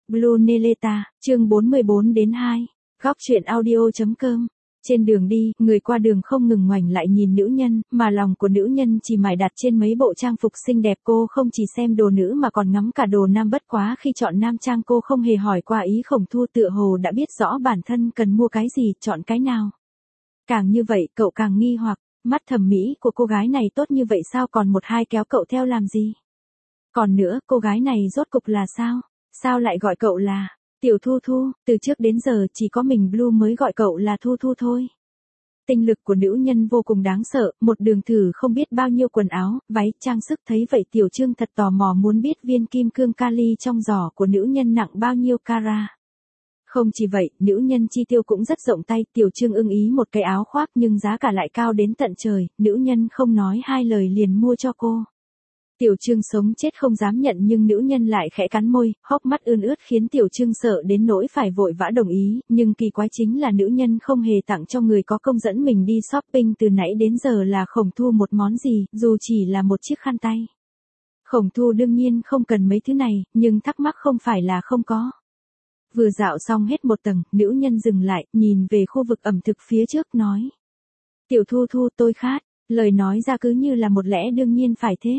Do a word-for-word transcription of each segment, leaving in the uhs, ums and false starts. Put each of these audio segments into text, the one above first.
Blue Neleta, chương bốn mươi bốn đến hai. Góc truyện audio.com. Trên đường đi, người qua đường không ngừng ngoảnh lại nhìn nữ nhân, mà lòng của nữ nhân chỉ mải đặt trên mấy bộ trang phục xinh đẹp. Cô không chỉ xem đồ nữ mà còn ngắm cả đồ nam, bất quá khi chọn nam trang cô không hề hỏi qua ý Khổng Thu, tựa hồ đã biết rõ bản thân cần mua cái gì, chọn cái nào. Càng như vậy, cậu càng nghi hoặc, mắt thẩm mỹ của cô gái này tốt như vậy sao còn một hai kéo cậu theo làm gì? Còn nữa, cô gái này rốt cục là sao? Sao lại gọi cậu là Tiểu Thu Thu? Từ trước đến giờ chỉ có mình Blue mới gọi cậu là Thu Thu thôi. Tinh lực của nữ nhân vô cùng đáng sợ, một đường thử không biết bao nhiêu quần áo, váy, trang sức. Thấy vậy Tiểu Trương thật tò mò muốn biết viên kim cương kali trong giỏ của nữ nhân nặng bao nhiêu carat. Không chỉ vậy, nữ nhân chi tiêu cũng rất rộng tay. Tiểu Trương ưng ý một cái áo khoác nhưng giá cả lại cao đến tận trời, nữ nhân không nói hai lời liền mua cho cô. Tiểu Trương sống chết không dám nhận nhưng nữ nhân lại khẽ cắn môi, hốc mắt ươn ướt khiến Tiểu Trương sợ đến nỗi phải vội vã đồng ý, nhưng kỳ quái chính là nữ nhân không hề tặng cho người có công dẫn mình đi shopping từ nãy đến giờ là Khổng Thu một món gì, dù chỉ là một chiếc khăn tay. Khổng Thu đương nhiên không cần mấy thứ này, nhưng thắc mắc không phải là không có. Vừa dạo xong hết một tầng, nữ nhân dừng lại, nhìn về khu vực ẩm thực phía trước nói. Tiểu Thu Thu, tôi khát, lời nói ra cứ như là một lẽ đương nhiên phải thế.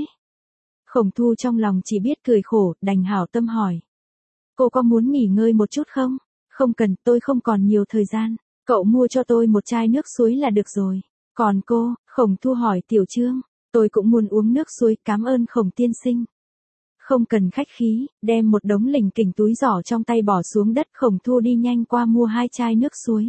Khổng Thu trong lòng chỉ biết cười khổ, đành hảo tâm hỏi. Cô có muốn nghỉ ngơi một chút không? Không cần, tôi không còn nhiều thời gian. Cậu mua cho tôi một chai nước suối là được rồi. Còn cô? Khổng Thu hỏi Tiểu Trương. Tôi cũng muốn uống nước suối, cảm ơn Khổng tiên sinh. Không cần khách khí, đem một đống lỉnh kỉnh túi giỏ trong tay bỏ xuống đất. Khổng Thu đi nhanh qua mua hai chai nước suối.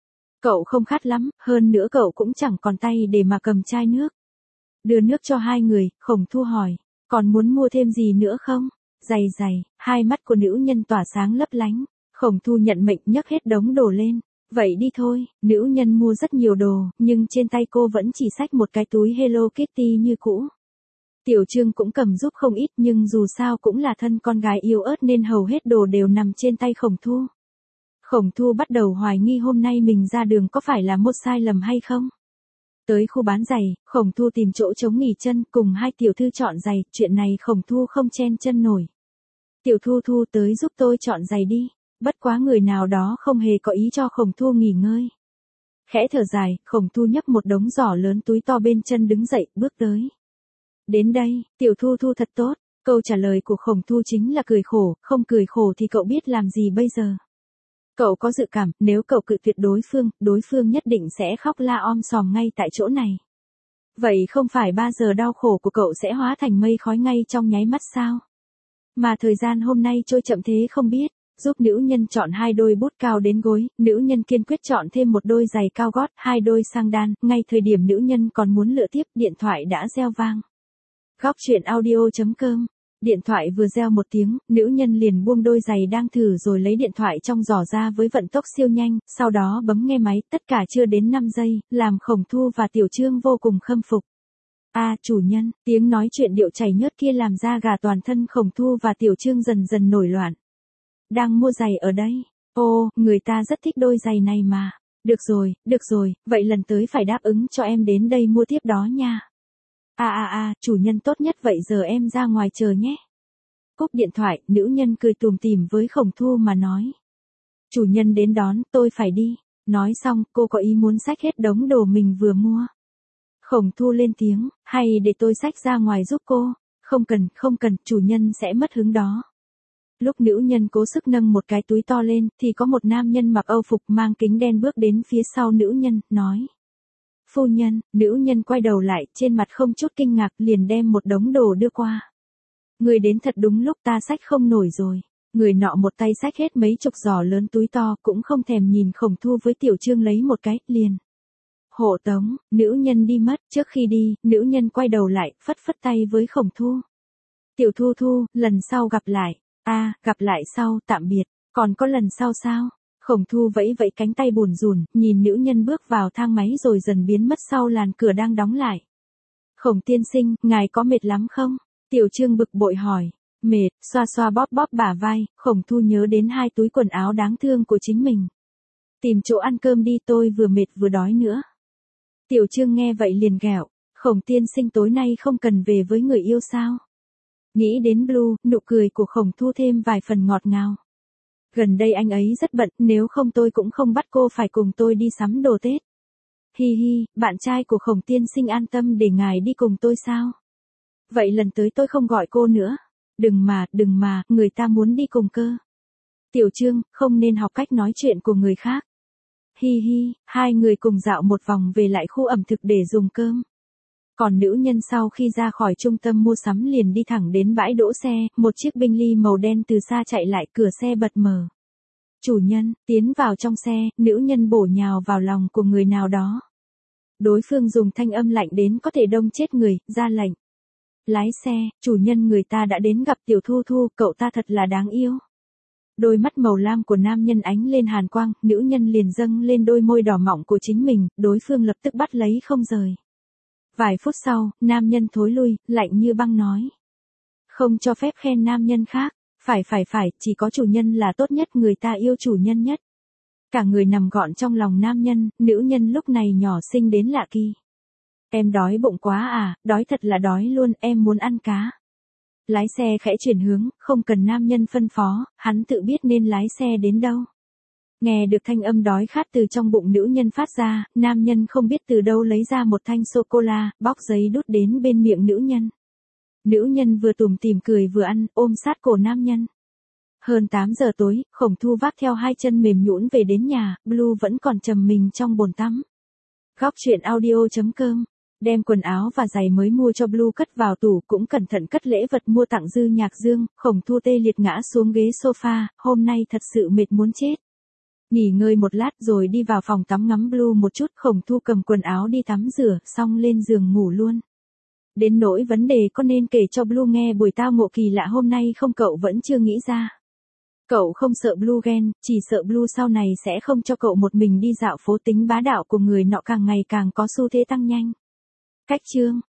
Cậu không khát lắm, hơn nữa cậu cũng chẳng còn tay để mà cầm chai nước. Đưa nước cho hai người, Khổng Thu hỏi. Còn muốn mua thêm gì nữa không? Giày giày, hai mắt của nữ nhân tỏa sáng lấp lánh. Khổng Thu nhận mệnh nhấc hết đống đồ lên. Vậy đi thôi, nữ nhân mua rất nhiều đồ, nhưng trên tay cô vẫn chỉ xách một cái túi Hello Kitty như cũ. Tiểu Trương cũng cầm giúp không ít nhưng dù sao cũng là thân con gái yếu ớt nên hầu hết đồ đều nằm trên tay Khổng Thu. Khổng Thu bắt đầu hoài nghi hôm nay mình ra đường có phải là một sai lầm hay không? Tới khu bán giày, Khổng Thu tìm chỗ trống nghỉ chân cùng hai tiểu thư chọn giày, chuyện này Khổng Thu không chen chân nổi. Tiểu Thu Thu tới giúp tôi chọn giày đi, bất quá người nào đó không hề có ý cho Khổng Thu nghỉ ngơi. Khẽ thở dài, Khổng Thu nhấc một đống giỏ lớn túi to bên chân đứng dậy, bước tới. Đến đây, Tiểu Thu Thu thật tốt, câu trả lời của Khổng Thu chính là cười khổ, không cười khổ thì cậu biết làm gì bây giờ. Cậu có dự cảm, nếu cậu cự tuyệt đối phương, đối phương nhất định sẽ khóc la om sòm ngay tại chỗ này. Vậy không phải ba giờ đau khổ của cậu sẽ hóa thành mây khói ngay trong nháy mắt sao? Mà thời gian hôm nay trôi chậm thế không biết, giúp nữ nhân chọn hai đôi bút cao đến gối, nữ nhân kiên quyết chọn thêm một đôi giày cao gót, hai đôi sang đan, ngay thời điểm nữ nhân còn muốn lựa tiếp, điện thoại đã reo vang. Góc truyện audio.com. Điện thoại vừa reo một tiếng, nữ nhân liền buông đôi giày đang thử rồi lấy điện thoại trong giỏ ra với vận tốc siêu nhanh, sau đó bấm nghe máy, tất cả chưa đến năm giây, làm Khổng Thu và Tiểu Trương vô cùng khâm phục. A à, chủ nhân, tiếng nói chuyện điệu chảy nhớt kia làm da gà toàn thân Khổng Thu và Tiểu Trương dần dần nổi loạn. Đang mua giày ở đây. Ô, người ta rất thích đôi giày này mà. Được rồi, được rồi, vậy lần tới phải đáp ứng cho em đến đây mua tiếp đó nha. À à à, chủ nhân tốt nhất vậy giờ em ra ngoài chờ nhé. Cúp điện thoại, nữ nhân cười tủm tỉm với Khổng Thu mà nói. Chủ nhân đến đón, tôi phải đi. Nói xong, cô có ý muốn xách hết đống đồ mình vừa mua. Khổng Thu lên tiếng, hay để tôi xách ra ngoài giúp cô? Không cần, không cần, chủ nhân sẽ mất hứng đó. Lúc nữ nhân cố sức nâng một cái túi to lên, thì có một nam nhân mặc âu phục mang kính đen bước đến phía sau nữ nhân, nói. Phu nhân, nữ nhân quay đầu lại, trên mặt không chút kinh ngạc, liền đem một đống đồ đưa qua. Người đến thật đúng lúc, ta xách không nổi rồi. Người nọ một tay xách hết mấy chục giỏ lớn túi to, cũng không thèm nhìn Khổng Thu với Tiểu Trương lấy một cái, liền. Hộ tống, nữ nhân đi mất, trước khi đi, nữ nhân quay đầu lại, phất phất tay với Khổng Thu. Tiểu Thu Thu, lần sau gặp lại. A, à, gặp lại sau, tạm biệt. Còn có lần sau sao? Khổng Thu vẫy vẫy cánh tay buồn rùn, nhìn nữ nhân bước vào thang máy rồi dần biến mất sau làn cửa đang đóng lại. Khổng tiên sinh, ngài có mệt lắm không? Tiểu Trương bực bội hỏi. Mệt, xoa xoa bóp bóp bả vai, Khổng Thu nhớ đến hai túi quần áo đáng thương của chính mình. Tìm chỗ ăn cơm đi, tôi vừa mệt vừa đói nữa. Tiểu Trương nghe vậy liền ghẹo. Khổng tiên sinh tối nay không cần về với người yêu sao? Nghĩ đến Blue, nụ cười của Khổng Thu thêm vài phần ngọt ngào. Gần đây anh ấy rất bận, nếu không tôi cũng không bắt cô phải cùng tôi đi sắm đồ Tết. Hi hi, bạn trai của Khổng tiên sinh an tâm để ngài đi cùng tôi sao? Vậy lần tới tôi không gọi cô nữa. Đừng mà, đừng mà, người ta muốn đi cùng cơ. Tiểu Trương, không nên học cách nói chuyện của người khác. Hi hi, hai người cùng dạo một vòng về lại khu ẩm thực để dùng cơm. Còn nữ nhân sau khi ra khỏi trung tâm mua sắm liền đi thẳng đến bãi đỗ xe, một chiếc Bentley màu đen từ xa chạy lại, cửa xe bật mở. Chủ nhân, tiến vào trong xe, nữ nhân bổ nhào vào lòng của người nào đó. Đối phương dùng thanh âm lạnh đến có thể đông chết người, ra lệnh. Lái xe, chủ nhân người ta đã đến gặp Tiểu Thu Thu, cậu ta thật là đáng yêu. Đôi mắt màu lam của nam nhân ánh lên hàn quang, nữ nhân liền dâng lên đôi môi đỏ mọng của chính mình, đối phương lập tức bắt lấy không rời. Vài phút sau, nam nhân thối lui, lạnh như băng nói. Không cho phép khen nam nhân khác, phải phải phải, chỉ có chủ nhân là tốt nhất, người ta yêu chủ nhân nhất. Cả người nằm gọn trong lòng nam nhân, nữ nhân lúc này nhỏ xinh đến lạ kỳ. Em đói bụng quá à, đói thật là đói luôn, em muốn ăn cá. Lái xe khẽ chuyển hướng, không cần nam nhân phân phó, hắn tự biết nên lái xe đến đâu. Nghe được thanh âm đói khát từ trong bụng nữ nhân phát ra, nam nhân không biết từ đâu lấy ra một thanh sô-cô-la, bóc giấy đút đến bên miệng nữ nhân. Nữ nhân vừa tủm tỉm cười vừa ăn, ôm sát cổ nam nhân. Hơn tám giờ tối, Khổng Thu vác theo hai chân mềm nhũn về đến nhà, Blue vẫn còn trầm mình trong bồn tắm. Góc truyện audio chấm com, đem quần áo và giày mới mua cho Blue cất vào tủ, cũng cẩn thận cất lễ vật mua tặng Dư Nhạc Dương. Khổng Thu tê liệt ngã xuống ghế sofa, hôm nay thật sự mệt muốn chết. Nghỉ ngơi một lát rồi đi vào phòng tắm ngắm Blue một chút, Khổng Thu cầm quần áo đi tắm rửa, xong lên giường ngủ luôn. Đến nỗi vấn đề có nên kể cho Blue nghe buổi tao ngộ kỳ lạ hôm nay không, cậu vẫn chưa nghĩ ra. Cậu không sợ Blue ghen, chỉ sợ Blue sau này sẽ không cho cậu một mình đi dạo phố, tính bá đạo của người nọ càng ngày càng có xu thế tăng nhanh. Cách chương